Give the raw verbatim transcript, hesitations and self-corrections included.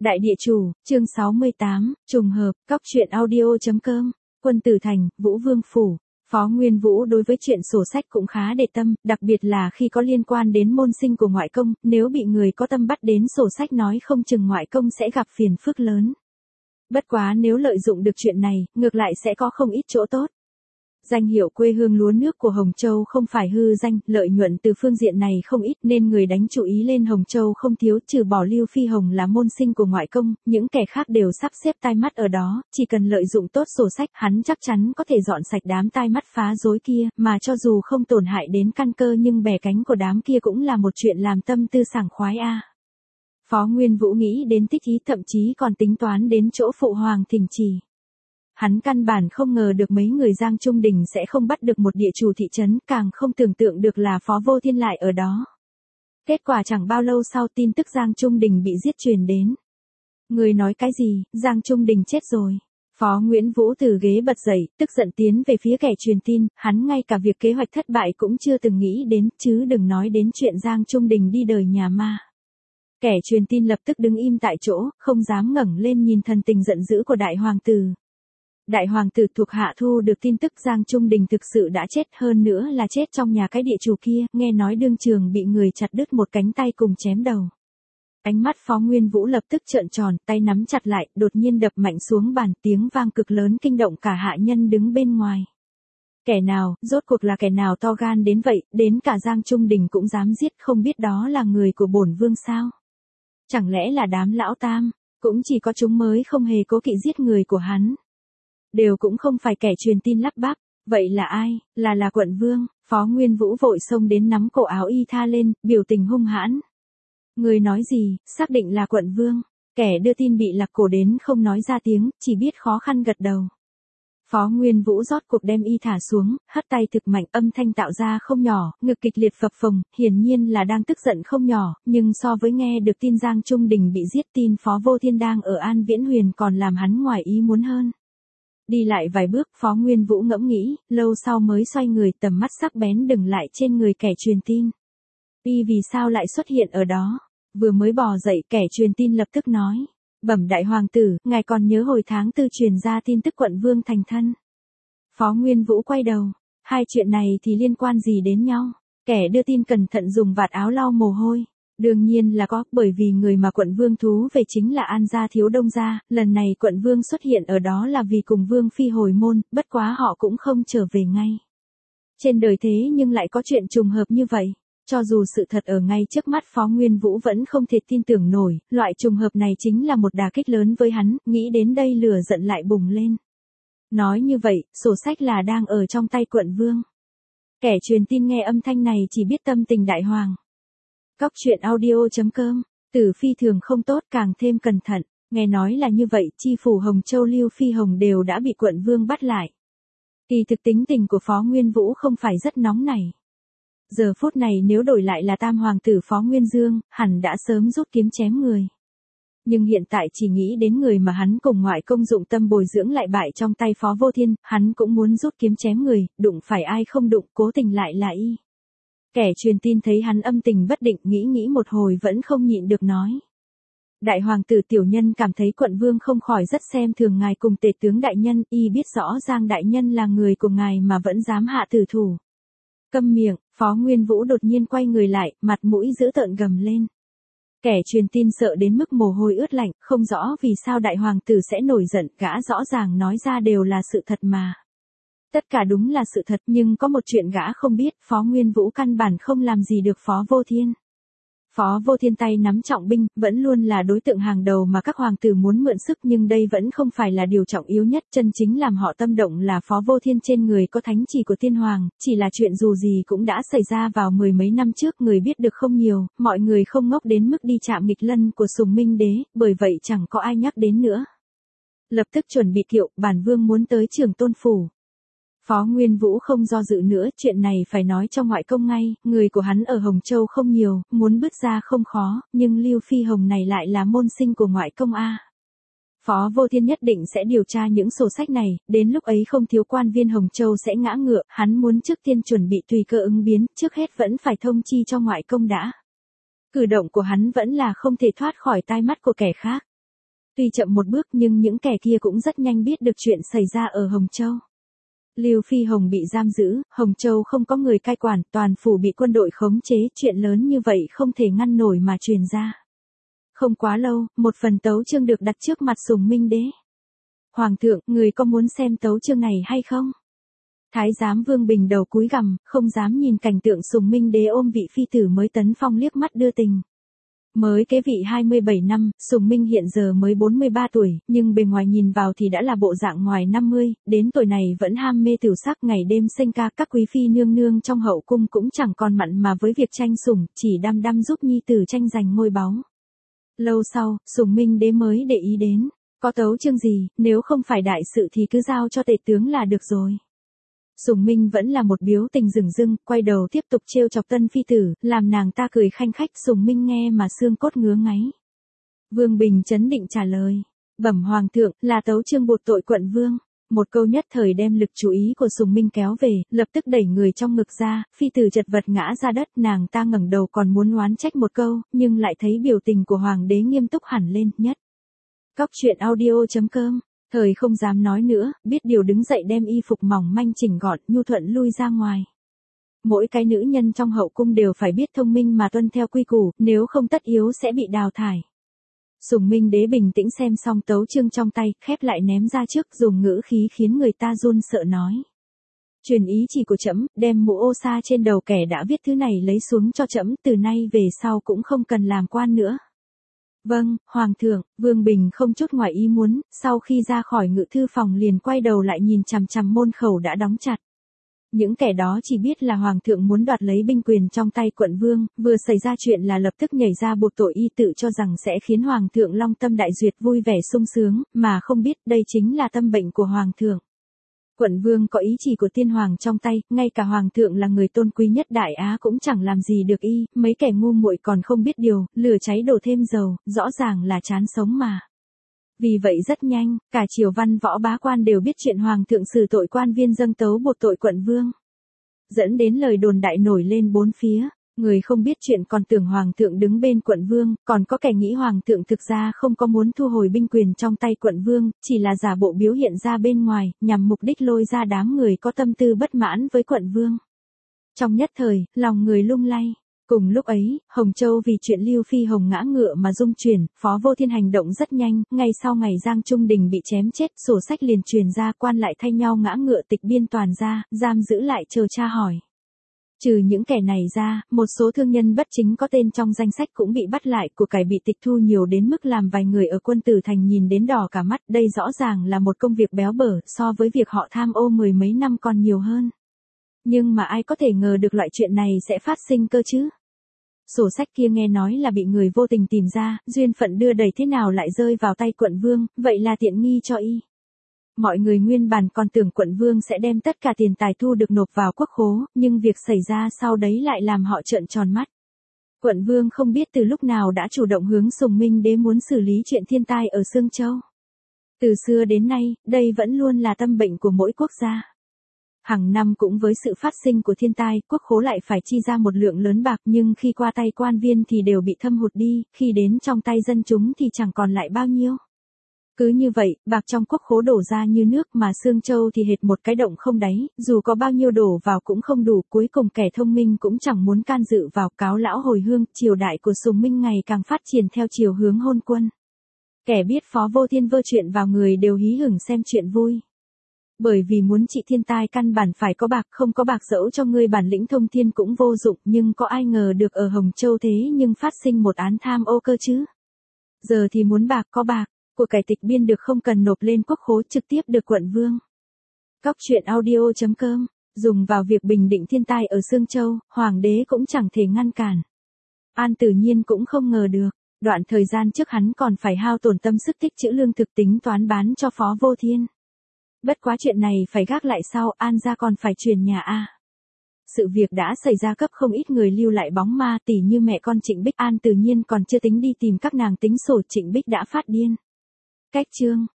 Đại địa chủ, chương sáu mươi tám, trùng hợp, cóc truyện audio.com, Quân Tử Thành, Vũ Vương Phủ. Phó Nguyên Vũ đối với chuyện sổ sách cũng khá để tâm, đặc biệt là khi có liên quan đến môn sinh của ngoại công, nếu bị người có tâm bắt đến sổ sách nói không chừng ngoại công sẽ gặp phiền phức lớn. Bất quá nếu lợi dụng được chuyện này, ngược lại sẽ có không ít chỗ tốt. Danh hiệu quê hương lúa nước của Hồng Châu không phải hư danh, lợi nhuận từ phương diện này không ít nên người đánh chú ý lên Hồng Châu không thiếu, trừ bỏ Lưu Phi Hồng là môn sinh của ngoại công, những kẻ khác đều sắp xếp tai mắt ở đó, chỉ cần lợi dụng tốt sổ sách, hắn chắc chắn có thể dọn sạch đám tai mắt phá rối kia, mà cho dù không tổn hại đến căn cơ nhưng bè cánh của đám kia cũng là một chuyện làm tâm tư sảng khoái a. Phó Nguyên Vũ nghĩ đến tích ý, thậm chí còn tính toán đến chỗ phụ hoàng thỉnh chỉ. Hắn căn bản không ngờ được mấy người Giang Trung Đình sẽ không bắt được một địa chủ thị trấn, càng không tưởng tượng được là Phó Vô Thiên lại ở đó. Kết quả chẳng bao lâu sau tin tức Giang Trung Đình bị giết truyền đến. Người nói cái gì, Giang Trung Đình chết rồi. Phó Nguyễn Vũ từ ghế bật dậy, tức giận tiến về phía kẻ truyền tin, hắn ngay cả việc kế hoạch thất bại cũng chưa từng nghĩ đến, chứ đừng nói đến chuyện Giang Trung Đình đi đời nhà ma. Kẻ truyền tin lập tức đứng im tại chỗ, không dám ngẩng lên nhìn thần tình giận dữ của đại hoàng tử. Đại hoàng tử thuộc hạ thu được tin tức Giang Trung Đình thực sự đã chết, hơn nữa là chết trong nhà cái địa chủ kia, nghe nói đương trường bị người chặt đứt một cánh tay cùng chém đầu. Ánh mắt Phó Nguyên Vũ lập tức trợn tròn, tay nắm chặt lại, đột nhiên đập mạnh xuống bàn, tiếng vang cực lớn kinh động cả hạ nhân đứng bên ngoài. Kẻ nào, rốt cuộc là kẻ nào to gan đến vậy, đến cả Giang Trung Đình cũng dám giết, không biết đó là người của bổn vương sao? Chẳng lẽ là đám lão tam, cũng chỉ có chúng mới không hề cố kỵ giết người của hắn. Đều cũng không phải kẻ truyền tin lắp bắp, vậy là ai, là là quận vương. Phó Nguyên Vũ vội xông đến nắm cổ áo y tha lên, biểu tình hung hãn. Người nói gì, xác định là quận vương. Kẻ đưa tin bị lạc cổ đến không nói ra tiếng, chỉ biết khó khăn gật đầu. Phó Nguyên Vũ rót cuộc đem y thả xuống, hất tay thực mạnh, âm thanh tạo ra không nhỏ, ngực kịch liệt phập phồng, hiển nhiên là đang tức giận không nhỏ, nhưng so với nghe được tin Giang Trung Đình bị giết, tin Phó Vô Thiên đang ở An Viễn Huyền còn làm hắn ngoài ý muốn hơn. Đi lại vài bước, Phó Nguyên Vũ ngẫm nghĩ, lâu sau mới xoay người, tầm mắt sắc bén đừng lại trên người kẻ truyền tin. Y vì sao lại xuất hiện ở đó? Vừa mới bò dậy, kẻ truyền tin lập tức nói. Bẩm đại hoàng tử, ngài còn nhớ hồi tháng tư truyền ra tin tức quận vương thành thân. Phó Nguyên Vũ quay đầu. Hai chuyện này thì liên quan gì đến nhau? Kẻ đưa tin cẩn thận dùng vạt áo lau mồ hôi. Đương nhiên là có, bởi vì người mà quận vương thú về chính là An gia thiếu đông gia, lần này quận vương xuất hiện ở đó là vì cùng vương phi hồi môn, bất quá họ cũng không trở về ngay. Trên đời thế nhưng lại có chuyện trùng hợp như vậy, cho dù sự thật ở ngay trước mắt Phó Nguyên Vũ vẫn không thể tin tưởng nổi, loại trùng hợp này chính là một đả kích lớn với hắn, nghĩ đến đây lửa giận lại bùng lên. Nói như vậy, sổ sách là đang ở trong tay quận vương. Kẻ truyền tin nghe âm thanh này chỉ biết tâm tình đại hoàng. Cóc truyện audio.com, Tử Phi thường không tốt, càng thêm cẩn thận, nghe nói là như vậy, chi phủ Hồng Châu Lưu Phi Hồng đều đã bị quận vương bắt lại. Kỳ thực tính tình của Phó Nguyên Vũ không phải rất nóng nảy. Giờ phút này nếu đổi lại là tam hoàng tử Phó Nguyên Dương, hẳn đã sớm rút kiếm chém người. Nhưng hiện tại chỉ nghĩ đến người mà hắn cùng ngoại công dụng tâm bồi dưỡng lại bại trong tay Phó Vô Thiên, hắn cũng muốn rút kiếm chém người, đụng phải ai không đụng, cố tình lại là y. Kẻ truyền tin thấy hắn âm tình bất định, nghĩ nghĩ một hồi vẫn không nhịn được nói. Đại hoàng tử tiểu nhân cảm thấy quận vương không khỏi rất xem thường ngài cùng tể tướng đại nhân, y biết rõ Giang đại nhân là người của ngài mà vẫn dám hạ tử thủ. Câm miệng, Phó Nguyên Vũ đột nhiên quay người lại, mặt mũi dữ tợn gầm lên. Kẻ truyền tin sợ đến mức mồ hôi ướt lạnh, không rõ vì sao đại hoàng tử sẽ nổi giận, gã rõ ràng nói ra đều là sự thật mà. Tất cả đúng là sự thật, nhưng có một chuyện gã không biết, Phó Nguyên Vũ căn bản không làm gì được Phó Vô Thiên. Phó Vô Thiên tay nắm trọng binh, vẫn luôn là đối tượng hàng đầu mà các hoàng tử muốn mượn sức, nhưng đây vẫn không phải là điều trọng yếu nhất, chân chính làm họ tâm động là Phó Vô Thiên trên người có thánh chỉ của tiên hoàng, chỉ là chuyện dù gì cũng đã xảy ra vào mười mấy năm trước, người biết được không nhiều, mọi người không ngốc đến mức đi chạm nghịch lân của Sùng Minh Đế, bởi vậy chẳng có ai nhắc đến nữa. Lập tức chuẩn bị kiệu, bản vương muốn tới Trường Tôn phủ. Phó Nguyên Vũ không do dự nữa, chuyện này phải nói cho ngoại công ngay, người của hắn ở Hồng Châu không nhiều, muốn bứt ra không khó, nhưng Lưu Phi Hồng này lại là môn sinh của ngoại công a. Phó Vô Thiên nhất định sẽ điều tra những sổ sách này, đến lúc ấy không thiếu quan viên Hồng Châu sẽ ngã ngựa, hắn muốn trước tiên chuẩn bị tùy cơ ứng biến, trước hết vẫn phải thông chi cho ngoại công đã. Cử động của hắn vẫn là không thể thoát khỏi tai mắt của kẻ khác. Tuy chậm một bước nhưng những kẻ kia cũng rất nhanh biết được chuyện xảy ra ở Hồng Châu. Lưu Phi Hồng bị giam giữ, Hồng Châu không có người cai quản, toàn phủ bị quân đội khống chế, chuyện lớn như vậy không thể ngăn nổi mà truyền ra. Không quá lâu, một phần tấu chương được đặt trước mặt Sùng Minh Đế. Hoàng thượng, người có muốn xem tấu chương này hay không? Thái giám Vương Bình đầu cúi gằm, không dám nhìn cảnh tượng Sùng Minh Đế ôm vị phi tử mới tấn phong liếc mắt đưa tình. Mới kế vị hai mươi bảy năm, Sùng Minh hiện giờ mới bốn mươi ba tuổi, nhưng bề ngoài nhìn vào thì đã là bộ dạng ngoài năm mươi, đến tuổi này vẫn ham mê tửu sắc ngày đêm sinh ca, các quý phi nương nương trong hậu cung cũng chẳng còn mặn mà với việc tranh sủng, chỉ đăm đăm giúp nhi tử tranh giành ngôi báu. Lâu sau, Sùng Minh Đế mới để ý đến, có tấu chương gì, nếu không phải đại sự thì cứ giao cho tể tướng là được rồi. Sùng Minh vẫn là một biếu tình dửng dưng, quay đầu tiếp tục trêu chọc tân phi tử, làm nàng ta cười khanh khách. Sùng Minh nghe mà xương cốt ngứa ngáy. Vương Bình trấn định trả lời, bẩm hoàng thượng, là tấu chương buộc tội quận vương. Một câu nhất thời đem lực chú ý của Sùng Minh kéo về, lập tức đẩy người trong ngực ra, phi tử chật vật ngã ra đất, nàng ta ngẩng đầu còn muốn oán trách một câu, nhưng lại thấy biểu tình của hoàng đế nghiêm túc hẳn lên, nhất. Cóc truyện audio chấm com. Thời không dám nói nữa, biết điều đứng dậy đem y phục mỏng manh chỉnh gọn, nhu thuận lui ra ngoài. Mỗi cái nữ nhân trong hậu cung đều phải biết thông minh mà tuân theo quy củ, nếu không tất yếu sẽ bị đào thải. Sùng Minh Đế bình tĩnh xem xong tấu chương trong tay, khép lại ném ra trước, dùng ngữ khí khiến người ta run sợ nói. Truyền ý chỉ của trẫm, đem mũ ô sa trên đầu kẻ đã viết thứ này lấy xuống cho trẫm, từ nay về sau cũng không cần làm quan nữa. Vâng, Hoàng thượng. Vương Bình không chút ngoài ý muốn, sau khi ra khỏi ngự thư phòng liền quay đầu lại nhìn chằm chằm môn khẩu đã đóng chặt. Những kẻ đó chỉ biết là Hoàng thượng muốn đoạt lấy binh quyền trong tay quận vương, vừa xảy ra chuyện là lập tức nhảy ra buộc tội y, tự cho rằng sẽ khiến Hoàng thượng long tâm đại duyệt vui vẻ sung sướng, mà không biết đây chính là tâm bệnh của Hoàng thượng. Quận vương có ý chỉ của tiên hoàng trong tay, ngay cả hoàng thượng là người tôn quý nhất Đại Á cũng chẳng làm gì được y, mấy kẻ ngu muội còn không biết điều, lửa cháy đổ thêm dầu, rõ ràng là chán sống mà. Vì vậy rất nhanh, cả triều văn võ bá quan đều biết chuyện hoàng thượng xử tội quan viên dâng tấu buộc tội quận vương. Dẫn đến lời đồn đại nổi lên bốn phía. Người không biết chuyện còn tưởng hoàng thượng đứng bên quận vương, còn có kẻ nghĩ hoàng thượng thực ra không có muốn thu hồi binh quyền trong tay quận vương, chỉ là giả bộ biểu hiện ra bên ngoài, nhằm mục đích lôi ra đám người có tâm tư bất mãn với quận vương. Trong nhất thời, lòng người lung lay. Cùng lúc ấy, Hồng Châu vì chuyện Lưu Phi Hồng ngã ngựa mà rung chuyển, Phó Vô Thiên hành động rất nhanh, ngay sau ngày Giang Trung Đình bị chém chết, sổ sách liền truyền ra, quan lại thay nhau ngã ngựa tịch biên toàn ra, giam giữ lại chờ tra hỏi. Trừ những kẻ này ra, một số thương nhân bất chính có tên trong danh sách cũng bị bắt lại, của cải bị tịch thu nhiều đến mức làm vài người ở Quân Tử Thành nhìn đến đỏ cả mắt, đây rõ ràng là một công việc béo bở, so với việc họ tham ô mười mấy năm còn nhiều hơn. Nhưng mà ai có thể ngờ được loại chuyện này sẽ phát sinh cơ chứ? Sổ sách kia nghe nói là bị người vô tình tìm ra, duyên phận đưa đẩy thế nào lại rơi vào tay quận vương, vậy là tiện nghi cho y. Mọi người nguyên bản còn tưởng quận vương sẽ đem tất cả tiền tài thu được nộp vào quốc khố, nhưng việc xảy ra sau đấy lại làm họ trợn tròn mắt. Quận vương không biết từ lúc nào đã chủ động hướng Sùng Minh Đế muốn xử lý chuyện thiên tai ở Sương Châu. Từ xưa đến nay, đây vẫn luôn là tâm bệnh của mỗi quốc gia. Hàng năm cũng với sự phát sinh của thiên tai, quốc khố lại phải chi ra một lượng lớn bạc, nhưng khi qua tay quan viên thì đều bị thâm hụt đi, khi đến trong tay dân chúng thì chẳng còn lại bao nhiêu. Cứ như vậy, bạc trong quốc khố đổ ra như nước, mà Sương Châu thì hệt một cái động không đáy, dù có bao nhiêu đổ vào cũng không đủ, cuối cùng kẻ thông minh cũng chẳng muốn can dự vào. Cáo lão hồi hương, triều đại của Sùng Minh ngày càng phát triển theo chiều hướng hôn quân. Kẻ biết Phó Vô Thiên vơ chuyện vào người đều hí hửng xem chuyện vui. Bởi vì muốn trị thiên tai căn bản phải có bạc, không có bạc dẫu cho ngươi bản lĩnh thông thiên cũng vô dụng, nhưng có ai ngờ được ở Hồng Châu thế nhưng phát sinh một án tham ô cơ chứ. Giờ thì muốn bạc có bạc, của cải tịch biên được không cần nộp lên quốc khố, trực tiếp được quận vương. Cóc truyện audio chấm com, dùng vào việc bình định thiên tai ở Sương Châu, hoàng đế cũng chẳng thể ngăn cản. An Tử Nhiên cũng không ngờ được, đoạn thời gian trước hắn còn phải hao tổn tâm sức tích trữ lương thực tính toán bán cho Phó Vô Thiên. Bất quá chuyện này phải gác lại sau, An gia còn phải truyền nhà a. Sự việc đã xảy ra cấp không ít người lưu lại bóng ma, tỉ như mẹ con Trịnh Bích. An Tử Nhiên còn chưa tính đi tìm các nàng tính sổ, Trịnh Bích đã phát điên. Cách chương